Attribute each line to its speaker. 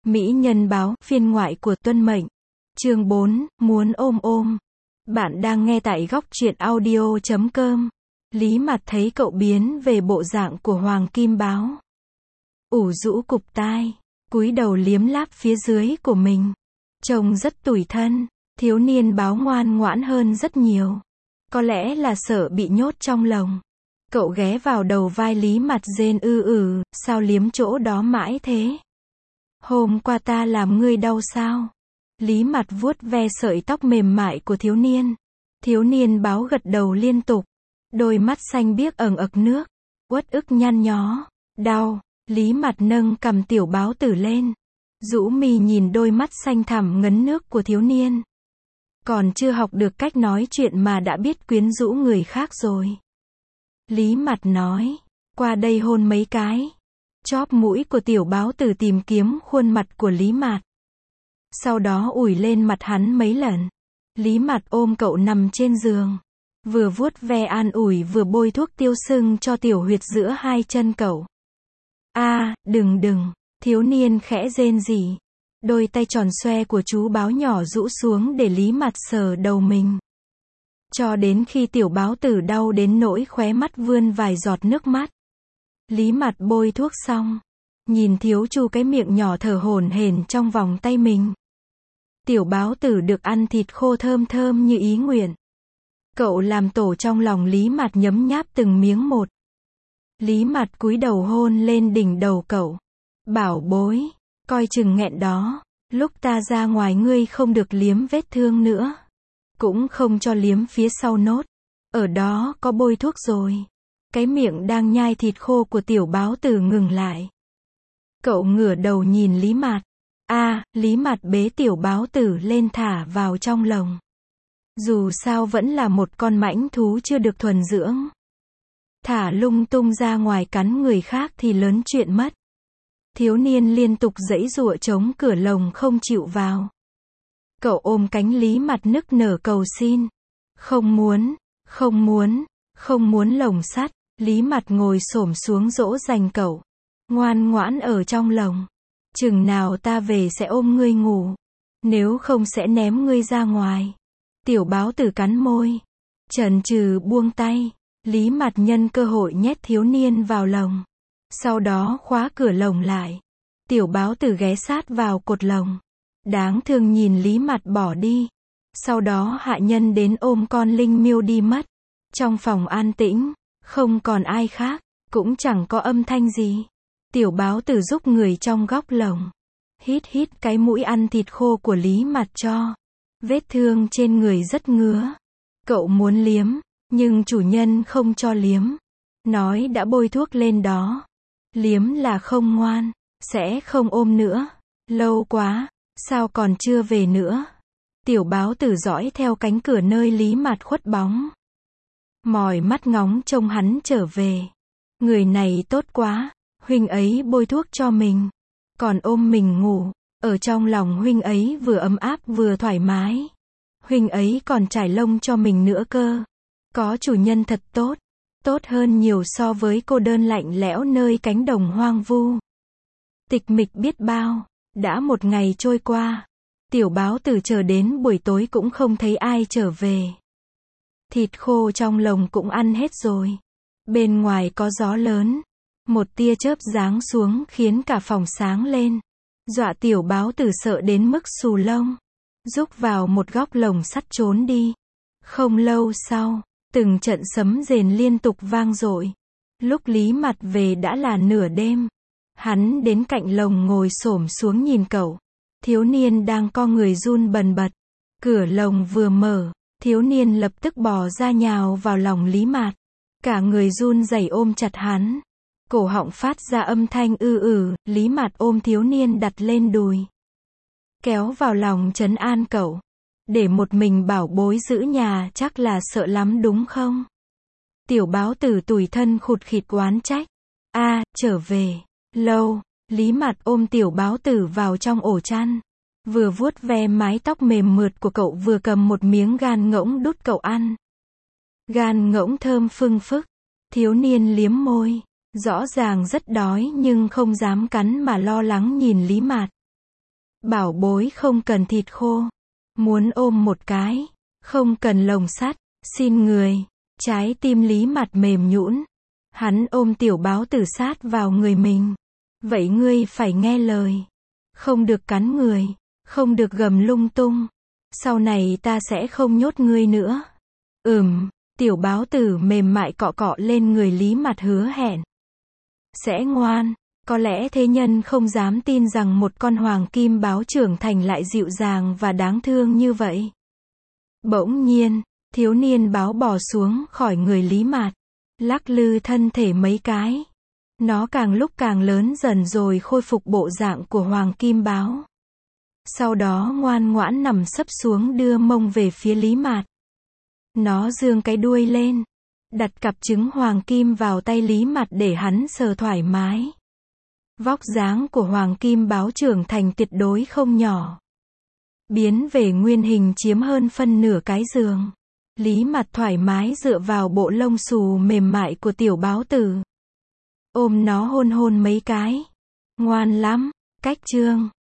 Speaker 1: Mỹ Nhân báo, phiên ngoại của Tuân Mệnh. Chương 4, muốn ôm ôm. Bạn đang nghe tại góc truyện audio.com. Lý Mặt thấy cậu biến về bộ dạng của Hoàng Kim Báo. Ủ rũ cụp tai, cúi đầu liếm láp phía dưới của mình. Trông rất tủi thân, thiếu niên báo ngoan ngoãn hơn rất nhiều. Có lẽ là sợ bị nhốt trong lồng. Cậu ghé vào đầu vai Lý Mặt rên sao liếm chỗ đó mãi thế? Hôm qua ta làm ngươi đau sao? Lý Mặt vuốt ve sợi tóc mềm mại của thiếu niên. Thiếu niên báo gật đầu liên tục. Đôi mắt xanh biếc ẩn ực nước. Uất ức nhăn nhó. Đau. Lý Mặt nâng cằm tiểu báo tử lên. Rũ mi nhìn đôi mắt xanh thẳm ngấn nước của thiếu niên. Còn chưa học được cách nói chuyện mà đã biết quyến rũ người khác rồi. Lý Mặt nói. Qua đây hôn mấy cái. Chóp mũi của tiểu báo tử tìm kiếm khuôn mặt của Lý Mặt. Sau đó ủi lên mặt hắn mấy lần. Lý Mặt ôm cậu nằm trên giường. Vừa vuốt ve an ủi vừa bôi thuốc tiêu sưng cho tiểu huyệt giữa hai chân cậu. Đừng, thiếu niên khẽ rên rỉ. Đôi tay tròn xoe của chú báo nhỏ rũ xuống để Lý Mặt sờ đầu mình. Cho đến khi tiểu báo tử đau đến nỗi khóe mắt vươn vài giọt nước mắt. Lý Mặt bôi thuốc xong. Nhìn thiếu chu cái miệng nhỏ thở hổn hển trong vòng tay mình. Tiểu báo tử được ăn thịt khô thơm thơm như ý nguyện. Cậu làm tổ trong lòng Lý Mặt nhấm nháp từng miếng một. Lý Mặt cúi đầu hôn lên đỉnh đầu cậu. Bảo bối, coi chừng nghẹn đó. Lúc ta ra ngoài ngươi không được liếm vết thương nữa. Cũng không cho liếm phía sau nốt. Ở đó có bôi thuốc rồi. Cái miệng đang nhai thịt khô của tiểu báo tử ngừng lại. Cậu ngửa đầu nhìn Lý Mặt. Lý Mặt bế tiểu báo tử lên thả vào trong lồng. Dù sao vẫn là một con mãnh thú chưa được thuần dưỡng. Thả lung tung ra ngoài cắn người khác thì lớn chuyện mất. Thiếu niên liên tục giãy giụa chống cửa lồng không chịu vào. Cậu ôm cánh Lý Mặt nức nở cầu xin. Không muốn lồng sắt. Lý Mặt ngồi xổm xuống dỗ dành cậu. Ngoan ngoãn ở trong lồng. Chừng nào ta về sẽ ôm ngươi ngủ. Nếu không sẽ ném ngươi ra ngoài. Tiểu báo tử cắn môi. Chần chừ buông tay. Lý Mặt nhân cơ hội nhét thiếu niên vào lồng. Sau đó khóa cửa lồng lại. Tiểu báo tử ghé sát vào cột lồng. Đáng thương nhìn Lý Mặt bỏ đi. Sau đó hạ nhân đến ôm con linh miêu đi mất. Trong phòng an tĩnh. Không còn ai khác. Cũng chẳng có âm thanh gì. Tiểu báo tử giúp người trong góc lồng. Hít cái mũi ăn thịt khô của Lý Mặt cho. Vết thương trên người rất ngứa. Cậu muốn liếm. Nhưng chủ nhân không cho liếm. Nói đã bôi thuốc lên đó. Liếm là không ngoan. Sẽ không ôm nữa. Lâu quá. Sao còn chưa về nữa? Tiểu báo tử dõi theo cánh cửa nơi Lý Mặt khuất bóng. Mỏi mắt ngóng trông hắn trở về. Người này tốt quá. Huynh ấy bôi thuốc cho mình. Còn ôm mình ngủ. Ở trong lòng huynh ấy vừa ấm áp vừa thoải mái. Huynh ấy còn trải lông cho mình nữa cơ. Có chủ nhân thật tốt. Tốt hơn nhiều so với cô đơn lạnh lẽo nơi cánh đồng hoang vu. Tịch mịch biết bao. Đã một ngày trôi qua. Tiểu báo tử chờ đến buổi tối cũng không thấy ai trở về. Thịt khô trong lồng cũng ăn hết rồi. Bên ngoài có gió lớn. Một tia chớp giáng xuống khiến cả phòng sáng lên. Dọa tiểu báo tử sợ đến mức xù lông. Rúc vào một góc lồng sắt trốn đi. Không lâu sau, từng trận sấm rền liên tục vang dội. Lúc Lý Mặt về đã là nửa đêm. Hắn đến cạnh lồng ngồi xổm xuống nhìn cậu. Thiếu niên đang co người run bần bật. Cửa lồng vừa mở, thiếu niên lập tức bò ra nhào vào lòng Lý Mặt. Cả người run rẩy ôm chặt hắn. Cổ họng phát ra âm thanh Lý Mặt ôm thiếu niên đặt lên đùi. Kéo vào lòng trấn an cậu. Để một mình bảo bối giữ nhà chắc là sợ lắm đúng không? Tiểu báo tử tủi thân khụt khịt oán trách. Trở về. Lâu. Lý Mặt ôm tiểu báo tử vào trong ổ chăn. Vừa vuốt ve mái tóc mềm mượt của cậu vừa cầm một miếng gan ngỗng đút cậu ăn. Gan ngỗng thơm phưng phức. Thiếu niên liếm môi. Rõ ràng rất đói nhưng không dám cắn mà lo lắng nhìn Lý Mặt. Bảo bối không cần thịt khô. Muốn ôm một cái. Không cần lồng sắt. Xin người. Trái tim Lý Mặt mềm nhũn. Hắn ôm tiểu báo tử sát vào người mình. Vậy ngươi phải nghe lời. Không được cắn người. Không được gầm lung tung. Sau này ta sẽ không nhốt ngươi nữa. Tiểu báo tử mềm mại cọ cọ lên người Lý Mặt hứa hẹn. Sẽ ngoan. Có lẽ thế nhân không dám tin rằng một con hoàng kim báo trưởng thành lại dịu dàng và đáng thương như vậy. Bỗng nhiên, thiếu niên báo bò xuống khỏi người Lý Mạt, lắc lư thân thể mấy cái. Nó càng lúc càng lớn dần rồi khôi phục bộ dạng của hoàng kim báo. Sau đó ngoan ngoãn nằm sấp xuống đưa mông về phía Lý Mạt. Nó giương cái đuôi lên, đặt cặp trứng hoàng kim vào tay Lý Mạt để hắn sờ thoải mái. Vóc dáng của hoàng kim báo trưởng thành tuyệt đối không nhỏ. Biến về nguyên hình chiếm hơn phân nửa cái giường. Lý Mặt thoải mái dựa vào bộ lông xù mềm mại của tiểu báo tử. Ôm nó hôn hôn mấy cái. Ngoan lắm. Cách chương